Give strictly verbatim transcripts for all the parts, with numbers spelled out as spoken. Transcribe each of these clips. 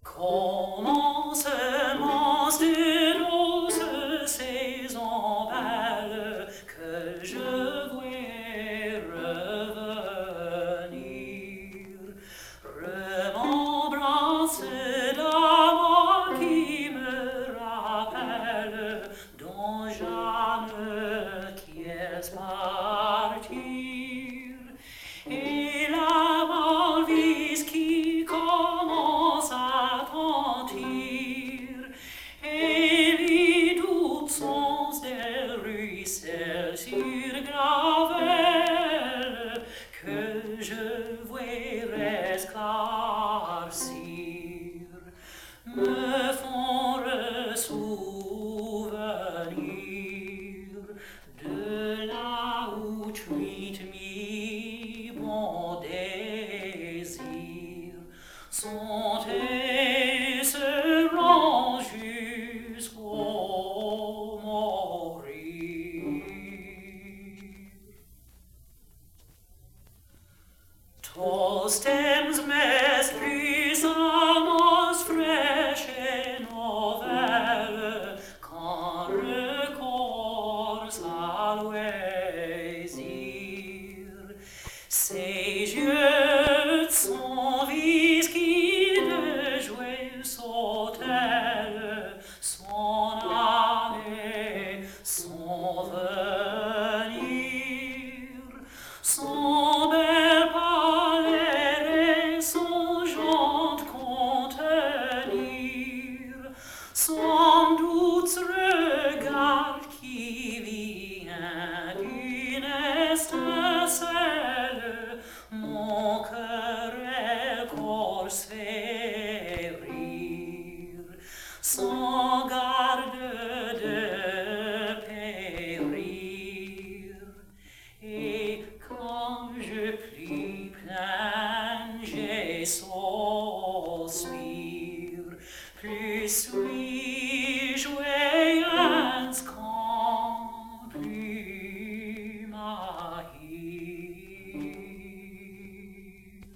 Commencement de douces saisons belles que je vois revenir, remembrance d'amour qui me rappelle dont Jeanne qui est partir, et la malvise qui commence à tentir, et les doutes sons des ruisselles sur gravelle que je vois esclaircir me font ressouvenir de là où tweet mi bon désir sont et seront jusqu'au mourir. Tous temps mes plus amos fraîches et nouvelles qu'en recours à loisir. Ces yeux sont vis qui de jouer sautèrent, son aller, son venir, son bel palais et son genre contenir, sans doute regard qui vient d'une étincelle, mon cœur et corps fait rire, sans garde de périr. Et comme je prie plein, j'ai sospire, plus suis joyeuse qu'en plus maïr.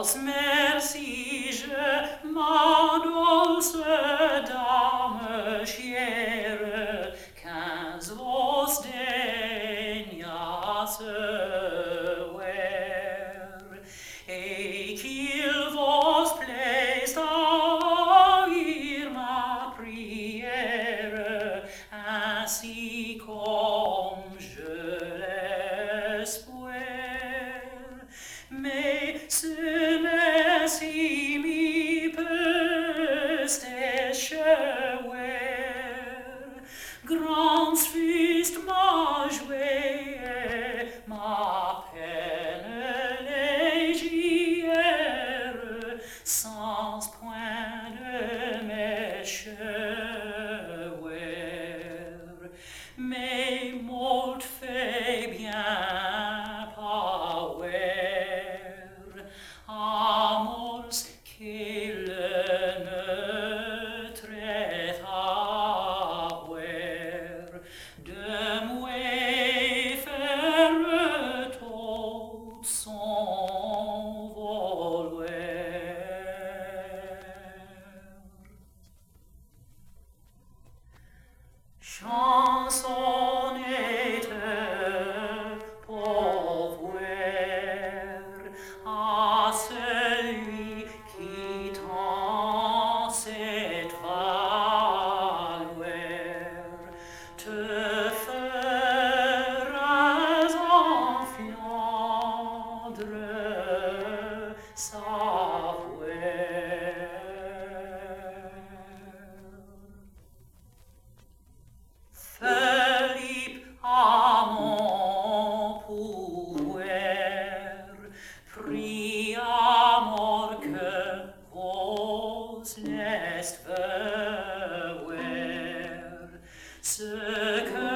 vos merci, je, ma dolce dame chère, quinze vos daignas ver, et qu'il vos plaise à ouvrir ma prière, ainsi comme je l'espère. Mais ce merci mi peut échouer, grand fust ma joie, ma peine légère, sans point de m'échouer. Mais molt fait bien power, amors qu'il ne traite à voir, de moi faire tout son vouloir. Chansonnette pour voir à celui qui t'en sait valoir, te feras en Flandre savoir. Philippe à mon pouvoir, prie à mort que vos laisse voir ce que